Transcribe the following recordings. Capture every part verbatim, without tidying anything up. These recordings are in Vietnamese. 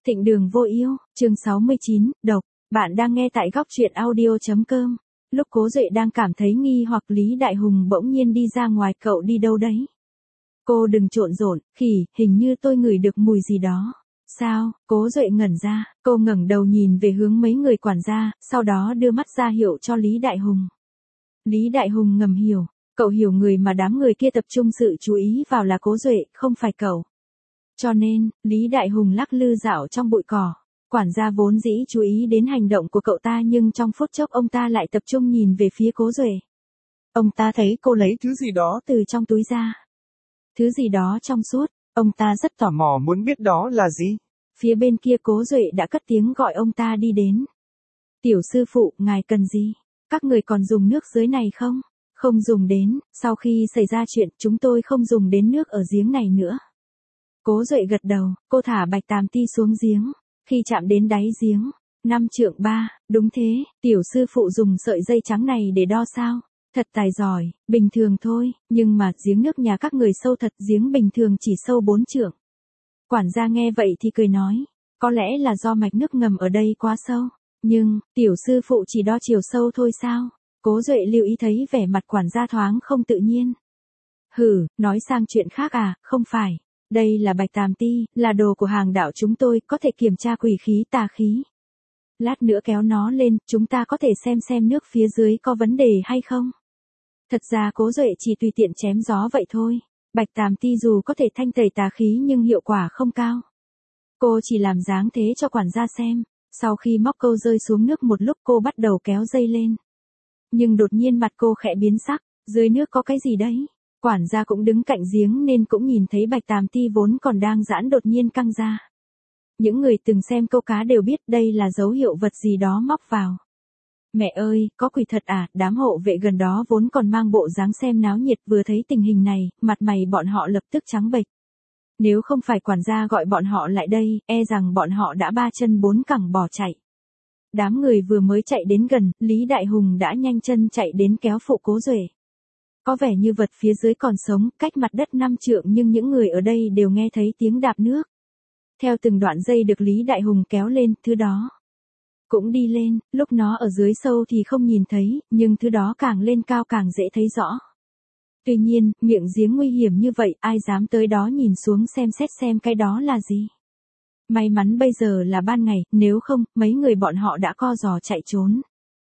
Thịnh Đường Vô Yêu, chương sáu mươi chín, độc. Bạn đang nghe tại góc truyện audio.com. Lúc Cố Duệ đang cảm thấy nghi hoặc Lý Đại Hùng bỗng nhiên đi ra ngoài, cậu đi đâu đấy? Cô đừng trộn rộn, khỉ, hình như tôi ngửi được mùi gì đó. Sao? Cố Duệ ngẩn ra, cô ngẩng đầu nhìn về hướng mấy người quản gia, sau đó đưa mắt ra hiệu cho Lý Đại Hùng. Lý Đại Hùng ngầm hiểu, cậu hiểu người mà đám người kia tập trung sự chú ý vào là Cố Duệ, không phải cậu. Cho nên, Lý Đại Hùng lắc lư dạo trong bụi cỏ. Quản gia vốn dĩ chú ý đến hành động của cậu ta, nhưng trong phút chốc ông ta lại tập trung nhìn về phía Cố Duệ. Ông ta thấy cô lấy thứ gì đó từ trong túi ra. Thứ gì đó trong suốt, ông ta rất tò mò muốn biết đó là gì. Phía bên kia Cố Duệ đã cất tiếng gọi ông ta đi đến. Tiểu sư phụ, ngài cần gì? Các người còn dùng nước dưới này không? Không dùng đến, sau khi xảy ra chuyện chúng tôi không dùng đến nước ở giếng này nữa. Cố Duệ gật đầu, cô thả Bạch Tàm Ti xuống giếng. Khi chạm đến đáy giếng, năm trượng ba, đúng thế, tiểu sư phụ dùng sợi dây trắng này để đo sao? Thật tài giỏi, bình thường thôi, nhưng mà giếng nước nhà các người sâu thật, giếng bình thường chỉ sâu bốn trượng. Quản gia nghe vậy thì cười nói, có lẽ là do mạch nước ngầm ở đây quá sâu, nhưng, tiểu sư phụ chỉ đo chiều sâu thôi sao? Cố Duệ lưu ý thấy vẻ mặt quản gia thoáng không tự nhiên. Hử, nói sang chuyện khác à, không phải. Đây là Bạch Tàm Ti, là đồ của hàng đạo chúng tôi, có thể kiểm tra quỷ khí tà khí. Lát nữa kéo nó lên, chúng ta có thể xem xem nước phía dưới có vấn đề hay không. Thật ra Cố Duệ chỉ tùy tiện chém gió vậy thôi. Bạch Tàm Ti dù có thể thanh tẩy tà khí nhưng hiệu quả không cao. Cô chỉ làm dáng thế cho quản gia xem. Sau khi móc câu rơi xuống nước một lúc, cô bắt đầu kéo dây lên. Nhưng đột nhiên mặt cô khẽ biến sắc, dưới nước có cái gì đấy? Quản gia cũng đứng cạnh giếng nên cũng nhìn thấy Bạch Tàm Ti vốn còn đang giãn đột nhiên căng ra. Những người từng xem câu cá đều biết đây là dấu hiệu vật gì đó móc vào. Mẹ ơi, có quỷ thật à? Đám hộ vệ gần đó vốn còn mang bộ dáng xem náo nhiệt, vừa thấy tình hình này, mặt mày bọn họ lập tức trắng bệch. Nếu không phải quản gia gọi bọn họ lại đây, e rằng bọn họ đã ba chân bốn cẳng bỏ chạy. Đám người vừa mới chạy đến gần, Lý Đại Hùng đã nhanh chân chạy đến kéo phụ Cố Duệ. Có vẻ như vật phía dưới còn sống, cách mặt đất năm trượng, nhưng những người ở đây đều nghe thấy tiếng đạp nước. Theo từng đoạn dây được Lý Đại Hùng kéo lên, thứ đó cũng đi lên, lúc nó ở dưới sâu thì không nhìn thấy, nhưng thứ đó càng lên cao càng dễ thấy rõ. Tuy nhiên, miệng giếng nguy hiểm như vậy, ai dám tới đó nhìn xuống xem xét xem cái đó là gì. May mắn bây giờ là ban ngày, nếu không, mấy người bọn họ đã co giò chạy trốn.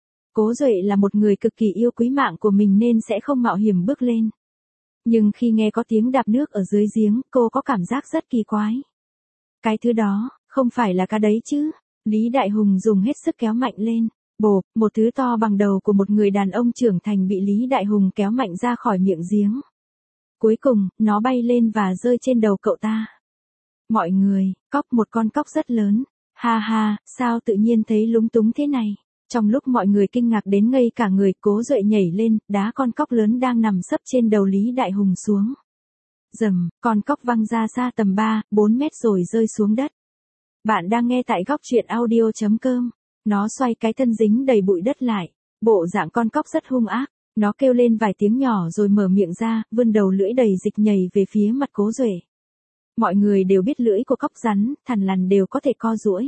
Cố Duệ là một người cực kỳ yêu quý mạng của mình nên sẽ không mạo hiểm bước lên. Nhưng khi nghe có tiếng đạp nước ở dưới giếng, cô có cảm giác rất kỳ quái. Cái thứ đó, không phải là cá đấy chứ? Lý Đại Hùng dùng hết sức kéo mạnh lên. Bộp, một thứ to bằng đầu của một người đàn ông trưởng thành bị Lý Đại Hùng kéo mạnh ra khỏi miệng giếng. Cuối cùng, nó bay lên và rơi trên đầu cậu ta. Mọi người, cóc, một con cóc rất lớn. Ha ha, sao tự nhiên thấy lúng túng thế này? Trong lúc mọi người kinh ngạc đến ngây cả người, Cố Duệ nhảy lên, đá con cóc lớn đang nằm sấp trên đầu Lý Đại Hùng xuống. Rầm, con cóc văng ra xa tầm ba, bốn mét rồi rơi xuống đất. Bạn đang nghe tại góc truyện audio.com. Nó xoay cái thân dính đầy bụi đất lại. Bộ dạng con cóc rất hung ác. Nó kêu lên vài tiếng nhỏ rồi mở miệng ra, vươn đầu lưỡi đầy dịch nhảy về phía mặt Cố Duệ. Mọi người đều biết lưỡi của cóc rắn, thằn lằn đều có thể co duỗi.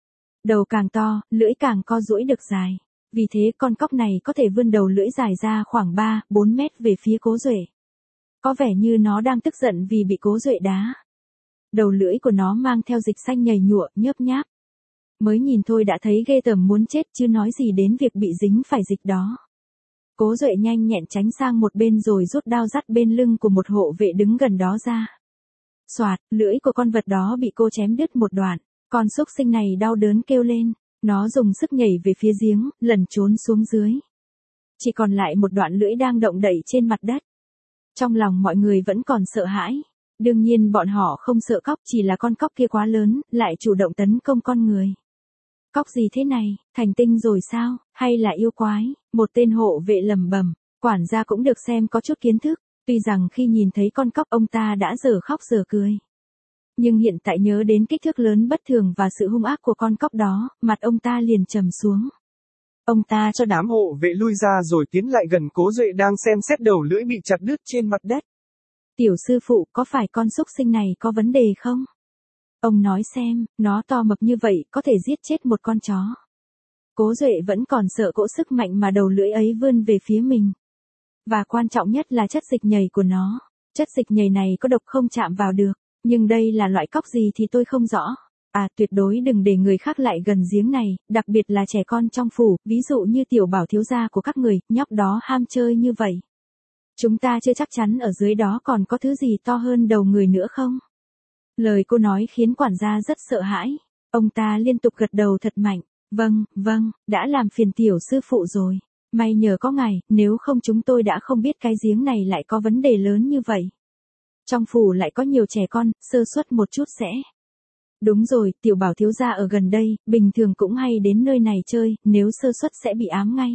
Đầu càng to, lưỡi càng co duỗi được dài. Vì thế con cóc này có thể vươn đầu lưỡi dài ra khoảng ba, bốn mét về phía Cố Duệ. Có vẻ như nó đang tức giận vì bị Cố Duệ đá. Đầu lưỡi của nó mang theo dịch xanh nhầy nhụa, nhớp nháp. Mới nhìn thôi đã thấy ghê tởm muốn chết, chứ nói gì đến việc bị dính phải dịch đó. Cố Duệ nhanh nhẹn tránh sang một bên rồi rút đao dắt bên lưng của một hộ vệ đứng gần đó ra. Xoạt, lưỡi của con vật đó bị cô chém đứt một đoạn. Con súc sinh này đau đớn kêu lên. Nó dùng sức nhảy về phía giếng, lẩn trốn xuống dưới. Chỉ còn lại một đoạn lưỡi đang động đậy trên mặt đất. Trong lòng mọi người vẫn còn sợ hãi. Đương nhiên bọn họ không sợ cóc, chỉ là con cóc kia quá lớn, lại chủ động tấn công con người. Cóc gì thế này, thành tinh rồi sao, hay là yêu quái? Một tên hộ vệ lẩm bẩm. Quản gia cũng được xem có chút kiến thức. Tuy rằng khi nhìn thấy con cóc ông ta đã dở khóc dở cười. Nhưng hiện tại nhớ đến kích thước lớn bất thường và sự hung ác của con cóc đó, mặt ông ta liền trầm xuống. Ông ta cho đám hộ vệ lui ra rồi tiến lại gần Cố Duệ đang xem xét đầu lưỡi bị chặt đứt trên mặt đất. Tiểu sư phụ, có phải con súc sinh này có vấn đề không? Ông nói xem, nó to mập như vậy có thể giết chết một con chó. Cố Duệ vẫn còn sợ cỗ sức mạnh mà đầu lưỡi ấy vươn về phía mình. Và quan trọng nhất là chất dịch nhầy của nó. Chất dịch nhầy này có độc không chạm vào được, nhưng đây là loại cóc gì thì tôi không rõ. À, tuyệt đối đừng để người khác lại gần giếng này, đặc biệt là trẻ con trong phủ, ví dụ như tiểu bảo thiếu gia của các người, nhóc đó ham chơi như vậy. Chúng ta chưa chắc chắn ở dưới đó còn có thứ gì to hơn đầu người nữa không? Lời cô nói khiến quản gia rất sợ hãi. Ông ta liên tục gật đầu thật mạnh. Vâng, vâng, đã làm phiền tiểu sư phụ rồi. May nhờ có ngài, nếu không chúng tôi đã không biết cái giếng này lại có vấn đề lớn như vậy. Trong phủ lại có nhiều trẻ con, sơ suất một chút sẽ. Đúng rồi, tiểu bảo thiếu gia ở gần đây, bình thường cũng hay đến nơi này chơi, nếu sơ suất sẽ bị ám ngay.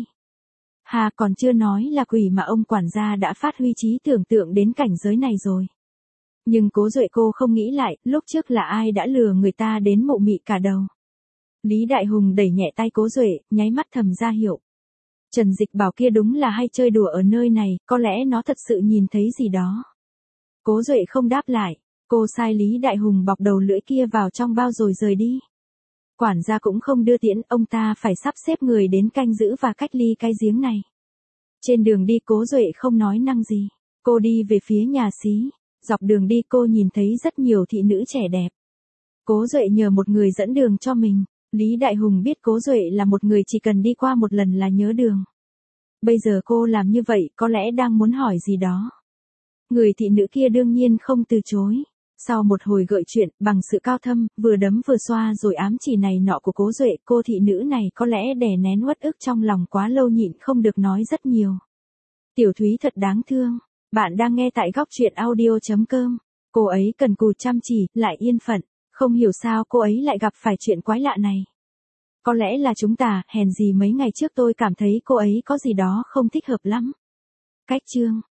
Hà còn chưa nói là quỷ mà ông quản gia đã phát huy trí tưởng tượng đến cảnh giới này rồi. Nhưng Cố Duệ cô không nghĩ lại, lúc trước là ai đã lừa người ta đến mộ mị cả đầu. Lý Đại Hùng đẩy nhẹ tay Cố Duệ, nháy mắt thầm ra hiệu. Trần Dịch bảo kia đúng là hay chơi đùa ở nơi này, có lẽ nó thật sự nhìn thấy gì đó. Cố Duệ không đáp lại, cô sai Lý Đại Hùng bọc đầu lưỡi kia vào trong bao rồi rời đi. Quản gia cũng không đưa tiễn, ông ta phải sắp xếp người đến canh giữ và cách ly cái giếng này. Trên đường đi Cố Duệ không nói năng gì, cô đi về phía nhà xí, dọc đường đi cô nhìn thấy rất nhiều thị nữ trẻ đẹp. Cố Duệ nhờ một người dẫn đường cho mình. Lý Đại Hùng biết Cố Duệ là một người chỉ cần đi qua một lần là nhớ đường. Bây giờ cô làm như vậy có lẽ đang muốn hỏi gì đó. Người thị nữ kia đương nhiên không từ chối. Sau một hồi gợi chuyện, bằng sự cao thâm, vừa đấm vừa xoa rồi ám chỉ này nọ của Cố Duệ, cô thị nữ này có lẽ đè nén uất ức trong lòng quá lâu nhịn không được nói rất nhiều. Tiểu Thúy thật đáng thương. Bạn đang nghe tại góc truyện audio chấm com. Cô ấy cần cù chăm chỉ, lại yên phận. Không hiểu sao cô ấy lại gặp phải chuyện quái lạ này. Có lẽ là chúng ta, hèn gì mấy ngày trước tôi cảm thấy cô ấy có gì đó không thích hợp lắm. Cách chương